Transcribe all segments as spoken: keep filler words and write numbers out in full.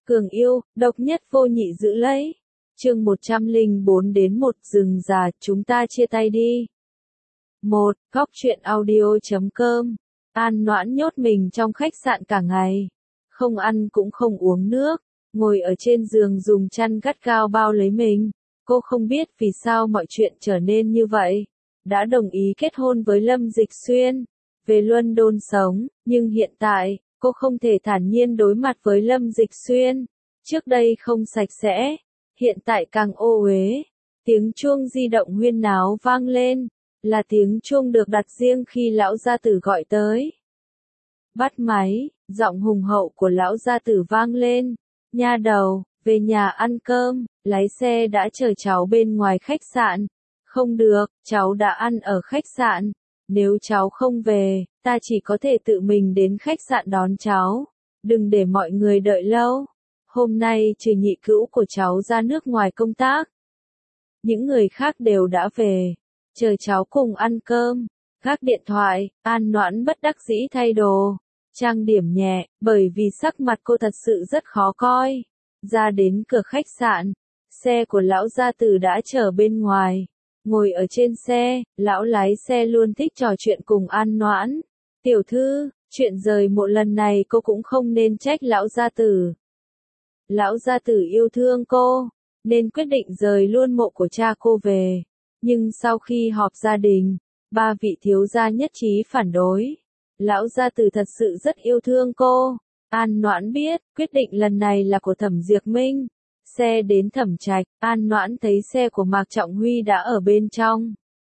Cường yêu, độc nhất vô nhị giữ lấy. Chương một trăm lẻ bốn đến một rừng già, chúng ta chia tay đi. một. Góc truyện audio chấm com. An Noãn nhốt mình trong khách sạn cả ngày. Không ăn cũng không uống nước. Ngồi ở trên giường dùng chăn gắt gao bao lấy mình. Cô không biết vì sao mọi chuyện trở nên như vậy. Đã đồng ý kết hôn với Lâm Dịch Xuyên. Về London sống, nhưng hiện tại, cô không thể thản nhiên đối mặt với Lâm Dịch Xuyên. Trước đây không sạch sẽ, hiện tại càng ô uế. Tiếng chuông di động huyên náo vang lên, là tiếng chuông được đặt riêng khi lão gia tử gọi tới. Bắt máy, giọng hùng hậu của lão gia tử vang lên. Nha đầu, về nhà ăn cơm, lái xe đã chờ cháu bên ngoài khách sạn. Không được, cháu đã ăn ở khách sạn. Nếu cháu không về, ta chỉ có thể tự mình đến khách sạn đón cháu. Đừng để mọi người đợi lâu. Hôm nay trừ nhị cữu của cháu ra nước ngoài công tác. Những người khác đều đã về. Chờ cháu cùng ăn cơm. Gác điện thoại, An Noãn bất đắc dĩ thay đồ. Trang điểm nhẹ, bởi vì sắc mặt cô thật sự rất khó coi. Ra đến cửa khách sạn, xe của lão gia tử đã chờ bên ngoài. Ngồi ở trên xe, lão lái xe luôn thích trò chuyện cùng An Noãn. Tiểu thư, chuyện rời một lần này cô cũng không nên trách lão gia tử. Lão gia tử yêu thương cô, nên quyết định rời luôn mộ của cha cô về. Nhưng sau khi họp gia đình, ba vị thiếu gia nhất trí phản đối. Lão gia tử thật sự rất yêu thương cô. An Noãn biết, quyết định lần này là của Thẩm Diệp Minh. Xe đến Thẩm Trạch, An Noãn thấy xe của Mạc Trọng Huy đã ở bên trong.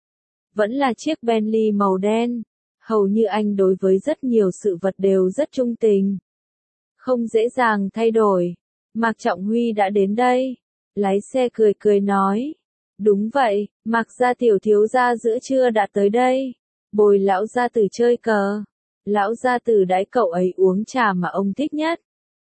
Vẫn là chiếc Bentley màu đen. Hầu như anh đối với rất nhiều sự vật đều rất trung tình. Không dễ dàng thay đổi. Mạc Trọng Huy đã đến đây. Lái xe cười cười nói. Đúng vậy, Mạc gia tiểu thiếu gia giữa trưa đã tới đây. Bồi lão gia tử chơi cờ. Lão gia tử đãi cậu ấy uống trà mà ông thích nhất.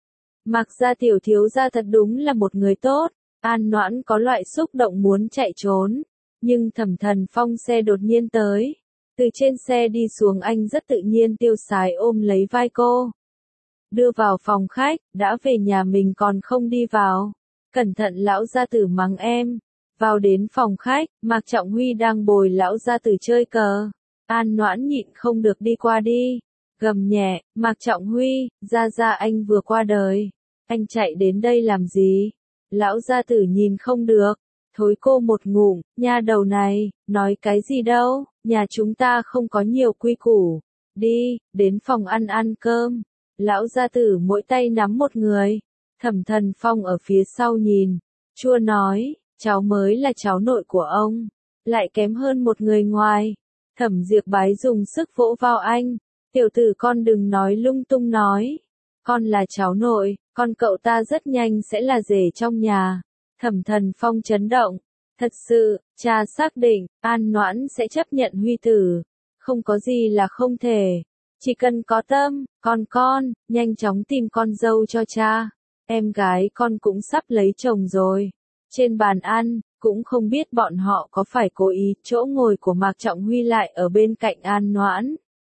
Mạc gia tiểu thiếu gia thật đúng là một người tốt. An Noãn có loại xúc động muốn chạy trốn. Nhưng Thẩm Thần Phong xe đột nhiên tới. Từ trên xe đi xuống anh rất tự nhiên tiêu sái ôm lấy vai cô. Đưa vào phòng khách, đã về nhà mình còn không đi vào. Cẩn thận lão gia tử mắng em. Vào đến phòng khách, Mạc Trọng Huy đang bồi lão gia tử chơi cờ. An Noãn nhịn không được đi qua đi. Gầm nhẹ, Mạc Trọng Huy, gia gia anh vừa qua đời. Anh chạy đến đây làm gì? Lão gia tử nhìn không được. Thối cô một ngụm, nha đầu này, nói cái gì đâu, nhà chúng ta không có nhiều quy củ. Đi, đến phòng ăn ăn cơm. Lão gia tử mỗi tay nắm một người. Thẩm Thần Phong ở phía sau nhìn. Chua nói, cháu mới là cháu nội của ông. Lại kém hơn một người ngoài. Thẩm Diệp Bái dùng sức vỗ vào anh. Tiểu tử con đừng nói lung tung nói. Con là cháu nội, con cậu ta rất nhanh sẽ là rể trong nhà. Thẩm Thần Phong chấn động. Thật sự, cha xác định, An Noãn sẽ chấp nhận Huy tử. Không có gì là không thể. Chỉ cần có tâm, con con, nhanh chóng tìm con dâu cho cha. Em gái con cũng sắp lấy chồng rồi. Trên bàn ăn, cũng không biết bọn họ có phải cố ý, chỗ ngồi của Mạc Trọng Huy lại ở bên cạnh An Noãn.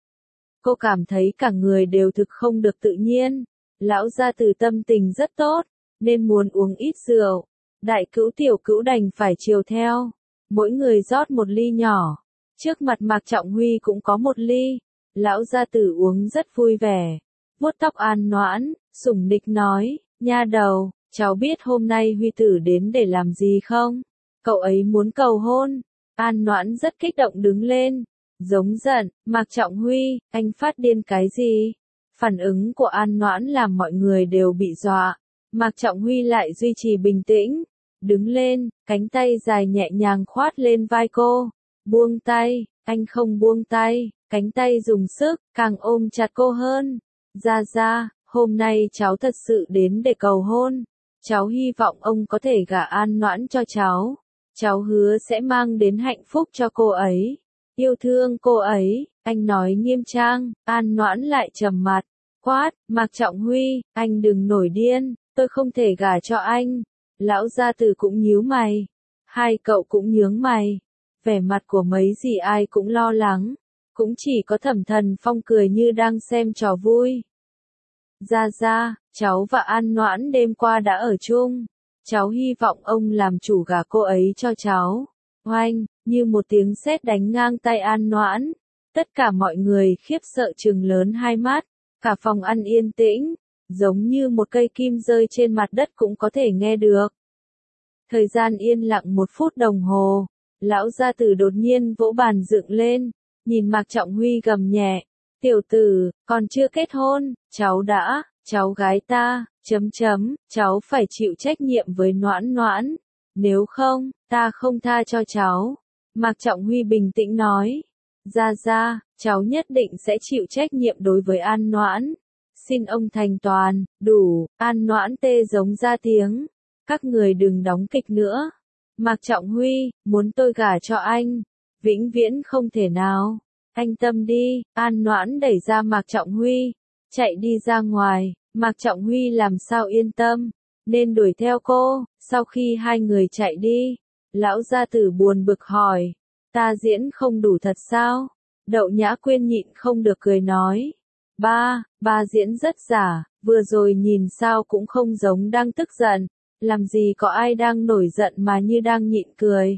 Cô cảm thấy cả người đều thực không được tự nhiên. Lão gia tử tâm tình rất tốt, nên muốn uống ít rượu. Đại cữu tiểu cữu đành phải chiều theo. Mỗi người rót một ly nhỏ. Trước mặt Mạc Trọng Huy cũng có một ly. Lão gia tử uống rất vui vẻ. Vuốt tóc An Noãn, sủng nịch nói, nha đầu, cháu biết hôm nay Huy tử đến để làm gì không? Cậu ấy muốn cầu hôn. An Noãn rất kích động đứng lên. Giống giận, Mạc Trọng Huy, anh phát điên cái gì? Phản ứng của An Noãn làm mọi người đều bị dọa. Mạc Trọng Huy lại duy trì bình tĩnh. Đứng lên, cánh tay dài nhẹ nhàng khoát lên vai cô. Buông tay, anh không buông tay, cánh tay dùng sức, càng ôm chặt cô hơn. Gia gia, hôm nay cháu thật sự đến để cầu hôn. Cháu hy vọng ông có thể gả An Noãn cho cháu. Cháu hứa sẽ mang đến hạnh phúc cho cô ấy. Yêu thương cô ấy, anh nói nghiêm trang. An Noãn lại trầm mặt. Quát, Mạc Trọng Huy, anh đừng nổi điên, tôi không thể gả cho anh. Lão gia tử cũng nhíu mày. Hai cậu cũng nhướng mày. Vẻ mặt của mấy dì ai cũng lo lắng. Cũng chỉ có Thẩm Thần Phong cười như đang xem trò vui. Gia Gia, cháu và An Noãn đêm qua đã ở chung. Cháu hy vọng ông làm chủ gả cô ấy cho cháu. Oanh, như một tiếng sét đánh ngang tai An Noãn. Tất cả mọi người khiếp sợ trừng lớn hai mắt. Cả phòng ăn yên tĩnh, giống như một cây kim rơi trên mặt đất cũng có thể nghe được. Thời gian yên lặng một phút đồng hồ. Lão gia tử đột nhiên vỗ bàn dựng lên, nhìn Mạc Trọng Huy gầm nhẹ. Tiểu tử, còn chưa kết hôn, cháu đã, cháu gái ta, chấm chấm, cháu phải chịu trách nhiệm với Noãn Noãn. Nếu không, ta không tha cho cháu. Mạc Trọng Huy bình tĩnh nói. Gia Gia, cháu nhất định sẽ chịu trách nhiệm đối với An Noãn. Xin ông thành toàn, đủ, An Noãn tê giống ra tiếng. Các người đừng đóng kịch nữa. Mạc Trọng Huy, muốn tôi gả cho anh, vĩnh viễn không thể nào. Anh tâm đi, An Noãn đẩy ra Mạc Trọng Huy, chạy đi ra ngoài. Mạc Trọng Huy làm sao yên tâm, nên đuổi theo cô. Sau khi hai người chạy đi, lão gia tử buồn bực hỏi, ta diễn không đủ thật sao? Đậu Nhã Quyên nhịn không được cười nói, ba, ba diễn rất giả, vừa rồi nhìn sao cũng không giống đang tức giận, làm gì có ai đang nổi giận mà như đang nhịn cười.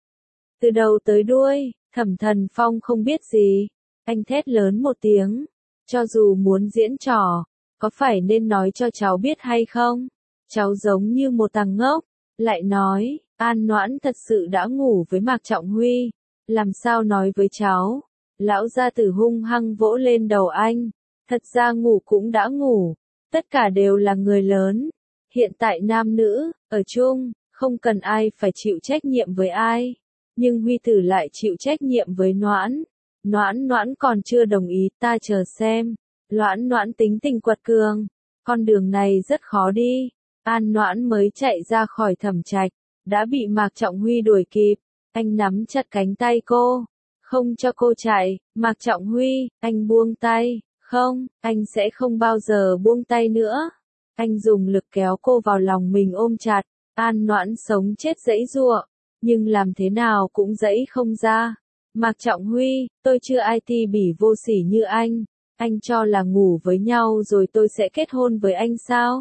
Từ đầu tới đuôi, Thẩm Thần Phong không biết gì, anh thét lớn một tiếng, cho dù muốn diễn trò, có phải nên nói cho cháu biết hay không? Cháu giống như một thằng ngốc, lại nói, An Noãn thật sự đã ngủ với Mạc Trọng Huy, làm sao nói với cháu? Lão gia tử hung hăng vỗ lên đầu anh, thật ra ngủ cũng đã ngủ, tất cả đều là người lớn, hiện tại nam nữ, ở chung, không cần ai phải chịu trách nhiệm với ai, nhưng Huy tử lại chịu trách nhiệm với Noãn, Noãn Noãn còn chưa đồng ý, ta chờ xem, Noãn Noãn tính tình quật cường, con đường này rất khó đi. An Noãn mới chạy ra khỏi Thẩm Trạch, đã bị Mạc Trọng Huy đuổi kịp, anh nắm chặt cánh tay cô, không cho cô chạy. Mạc Trọng Huy, anh buông tay, không, anh sẽ không bao giờ buông tay nữa. Anh dùng lực kéo cô vào lòng mình ôm chặt, An Noãn sống chết giãy giụa, nhưng làm thế nào cũng giãy không ra. Mạc Trọng Huy, tôi chưa ai ti bỉ vô sỉ như anh, anh cho là ngủ với nhau rồi tôi sẽ kết hôn với anh sao?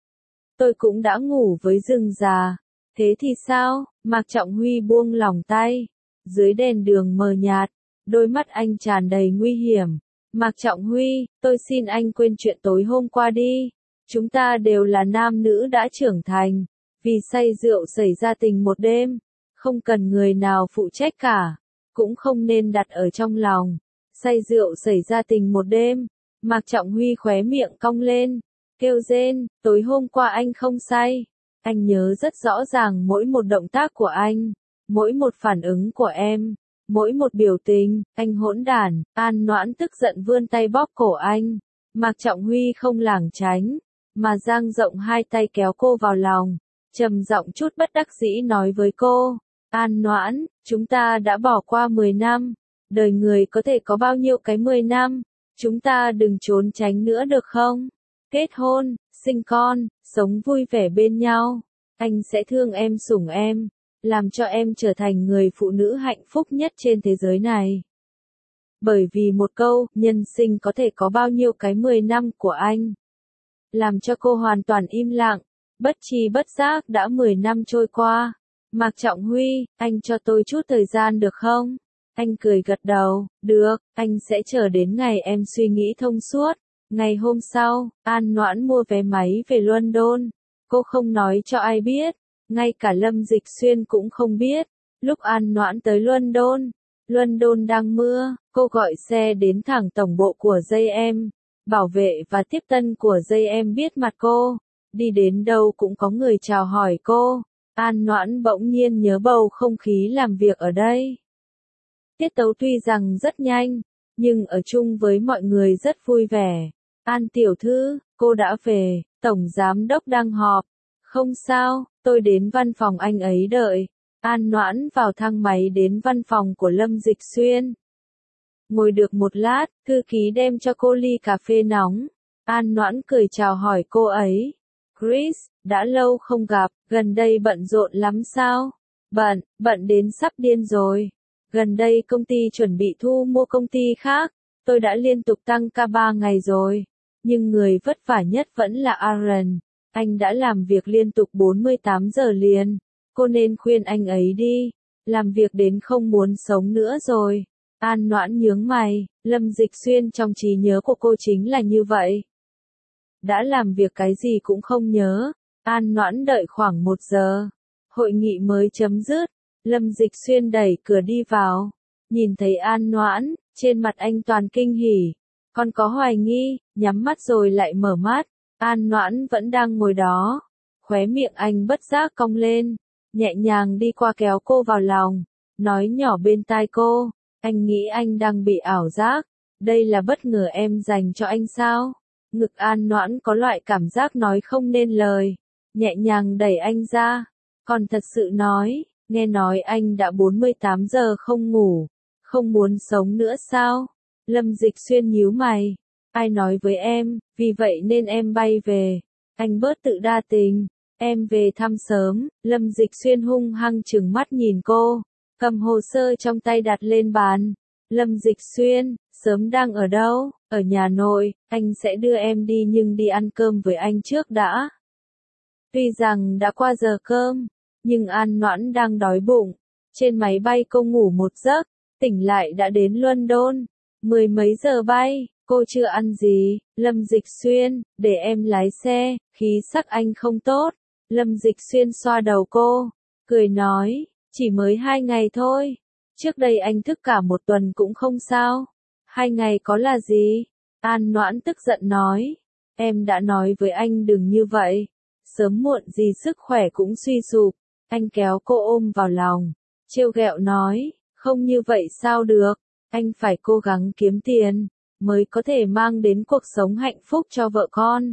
Tôi cũng đã ngủ với rừng già, thế thì sao? Mạc Trọng Huy buông lỏng tay, dưới đèn đường mờ nhạt, đôi mắt anh tràn đầy nguy hiểm. Mạc Trọng Huy, tôi xin anh quên chuyện tối hôm qua đi, chúng ta đều là nam nữ đã trưởng thành, vì say rượu xảy ra tình một đêm, không cần người nào phụ trách cả, cũng không nên đặt ở trong lòng. Say rượu xảy ra tình một đêm, Mạc Trọng Huy khóe miệng cong lên, kêu rên, tối hôm qua anh không say, anh nhớ rất rõ ràng mỗi một động tác của anh, mỗi một phản ứng của em, mỗi một biểu tình, anh hỗn đản. An Noãn tức giận vươn tay bóp cổ anh, Mạc Trọng Huy không lảng tránh, mà dang rộng hai tay kéo cô vào lòng, trầm giọng chút bất đắc dĩ nói với cô, An Noãn, chúng ta đã bỏ qua mười năm, đời người có thể có bao nhiêu cái mười năm, chúng ta đừng trốn tránh nữa được không? Kết hôn, sinh con, sống vui vẻ bên nhau, anh sẽ thương em sủng em, làm cho em trở thành người phụ nữ hạnh phúc nhất trên thế giới này. Bởi vì một câu, nhân sinh có thể có bao nhiêu cái mười năm của anh, làm cho cô hoàn toàn im lặng, bất tri bất giác đã mười năm trôi qua. Mạc Trọng Huy, anh cho tôi chút thời gian được không? Anh cười gật đầu, được, anh sẽ chờ đến ngày em suy nghĩ thông suốt. Ngày hôm sau, An Noãn mua vé máy về London. Cô không nói cho ai biết, ngay cả Lâm Dịch Xuyên cũng không biết. Lúc An Noãn tới London, London đang mưa, cô gọi xe đến thẳng tổng bộ của gi em. Bảo vệ và tiếp tân của gi em biết mặt cô, đi đến đâu cũng có người chào hỏi cô. An Noãn bỗng nhiên nhớ bầu không khí làm việc ở đây. Tiết tấu tuy rằng rất nhanh, nhưng ở chung với mọi người rất vui vẻ. An tiểu thư, cô đã về, tổng giám đốc đang họp. Không sao, tôi đến văn phòng anh ấy đợi. An Noãn vào thang máy đến văn phòng của Lâm Dịch Xuyên. Ngồi được một lát, thư ký đem cho cô ly cà phê nóng. An Noãn cười chào hỏi cô ấy. Chris, đã lâu không gặp, gần đây bận rộn lắm sao? Bận, bận đến sắp điên rồi. Gần đây công ty chuẩn bị thu mua công ty khác, tôi đã liên tục tăng ca ba ngày rồi. Nhưng người vất vả nhất vẫn là Aaron. Anh đã làm việc liên tục bốn mươi tám giờ liền. Cô nên khuyên anh ấy đi. Làm việc đến không muốn sống nữa rồi. An Noãn nhướng mày. Lâm Dịch Xuyên trong trí nhớ của cô chính là như vậy. Đã làm việc cái gì cũng không nhớ. An Noãn đợi khoảng một giờ. Hội nghị mới chấm dứt. Lâm Dịch Xuyên đẩy cửa đi vào. Nhìn thấy An Noãn, trên mặt anh toàn kinh hỉ. Còn có hoài nghi, nhắm mắt rồi lại mở mắt. An Noãn vẫn đang ngồi đó. Khóe miệng anh bất giác cong lên. Nhẹ nhàng đi qua kéo cô vào lòng. Nói nhỏ bên tai cô. Anh nghĩ anh đang bị ảo giác. Đây là bất ngờ em dành cho anh sao? Ngực An Noãn có loại cảm giác nói không nên lời. Nhẹ nhàng đẩy anh ra. Còn thật sự nói, nghe nói anh đã bốn mươi tám giờ không ngủ. Không muốn sống nữa sao? Lâm Dịch Xuyên nhíu mày. Ai nói với em, vì vậy nên em bay về. Anh bớt tự đa tình. Em về thăm sớm. Lâm Dịch Xuyên hung hăng trừng mắt nhìn cô. Cầm hồ sơ trong tay đặt lên bàn. Lâm Dịch Xuyên, sớm đang ở đâu? Ở nhà nội, anh sẽ đưa em đi nhưng đi ăn cơm với anh trước đã. Tuy rằng đã qua giờ cơm, nhưng An Noãn đang đói bụng. Trên máy bay cô ngủ một giấc, tỉnh lại đã đến London. Mười mấy giờ bay, cô chưa ăn gì. Lâm Dịch Xuyên, để em lái xe, khí sắc anh không tốt. Lâm Dịch Xuyên xoa đầu cô, cười nói, chỉ mới hai ngày thôi. Trước đây anh thức cả một tuần cũng không sao. Hai ngày có là gì? An Noãn tức giận nói. Em đã nói với anh đừng như vậy. Sớm muộn gì sức khỏe cũng suy sụp. Anh kéo cô ôm vào lòng. Trêu ghẹo nói. Không như vậy sao được. Anh phải cố gắng kiếm tiền. Mới có thể mang đến cuộc sống hạnh phúc cho vợ con.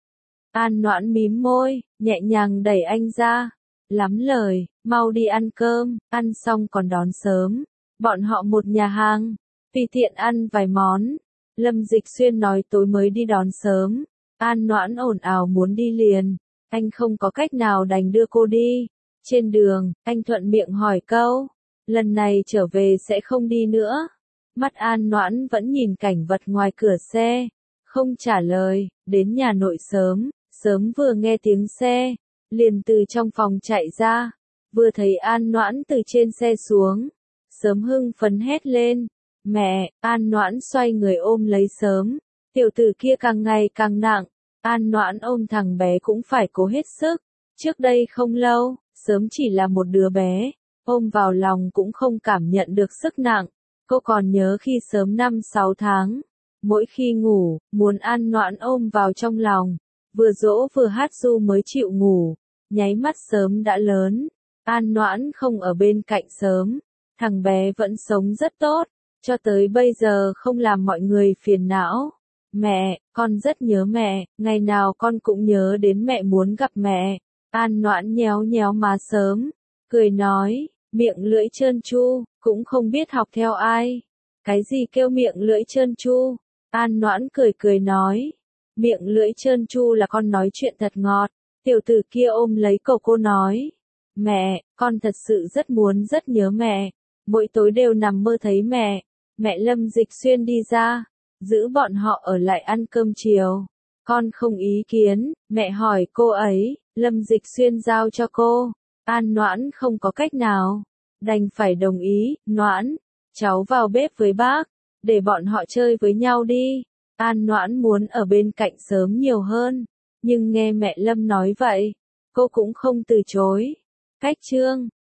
An Noãn mím môi. Nhẹ nhàng đẩy anh ra. Lắm lời. Mau đi ăn cơm. Ăn xong còn đón sớm. Bọn họ một nhà hàng. Tùy tiện ăn vài món. Lâm Dịch Xuyên nói tối mới đi đón sớm. An Noãn ồn ào muốn đi liền. Anh không có cách nào đành đưa cô đi. Trên đường, anh thuận miệng hỏi câu. Lần này trở về sẽ không đi nữa. Mắt An Noãn vẫn nhìn cảnh vật ngoài cửa xe. Không trả lời, đến nhà nội sớm. Sớm vừa nghe tiếng xe. Liền từ trong phòng chạy ra. Vừa thấy An Noãn từ trên xe xuống. Sớm hưng phấn hét lên. Mẹ, An Noãn xoay người ôm lấy Sớm. Tiểu tử kia càng ngày càng nặng. An Noãn ôm thằng bé cũng phải cố hết sức. Trước đây không lâu, Sớm chỉ là một đứa bé. Ôm vào lòng cũng không cảm nhận được sức nặng. Cô còn nhớ khi Sớm năm sáu tháng. Mỗi khi ngủ, muốn An Noãn ôm vào trong lòng. Vừa dỗ vừa hát ru mới chịu ngủ. Nháy mắt Sớm đã lớn. An Noãn không ở bên cạnh Sớm. Thằng bé vẫn sống rất tốt. Cho tới bây giờ không làm mọi người phiền não. Mẹ, con rất nhớ mẹ, ngày nào con cũng nhớ đến mẹ muốn gặp mẹ. An Noãn nhéo nhéo má Sớm, cười nói, miệng lưỡi trơn tru, cũng không biết học theo ai. Cái gì kêu miệng lưỡi trơn tru? An Noãn cười cười nói, miệng lưỡi trơn tru là con nói chuyện thật ngọt. Tiểu tử kia ôm lấy cổ cô nói, mẹ, con thật sự rất muốn rất nhớ mẹ. Mỗi tối đều nằm mơ thấy mẹ. Mẹ Lâm Dịch Xuyên đi ra, giữ bọn họ ở lại ăn cơm chiều. Con không ý kiến, mẹ hỏi cô ấy, Lâm Dịch Xuyên giao cho cô. An Noãn không có cách nào, đành phải đồng ý. Noãn, cháu vào bếp với bác, để bọn họ chơi với nhau đi. An Noãn muốn ở bên cạnh Sớm nhiều hơn, nhưng nghe mẹ Lâm nói vậy, cô cũng không từ chối. Cách chương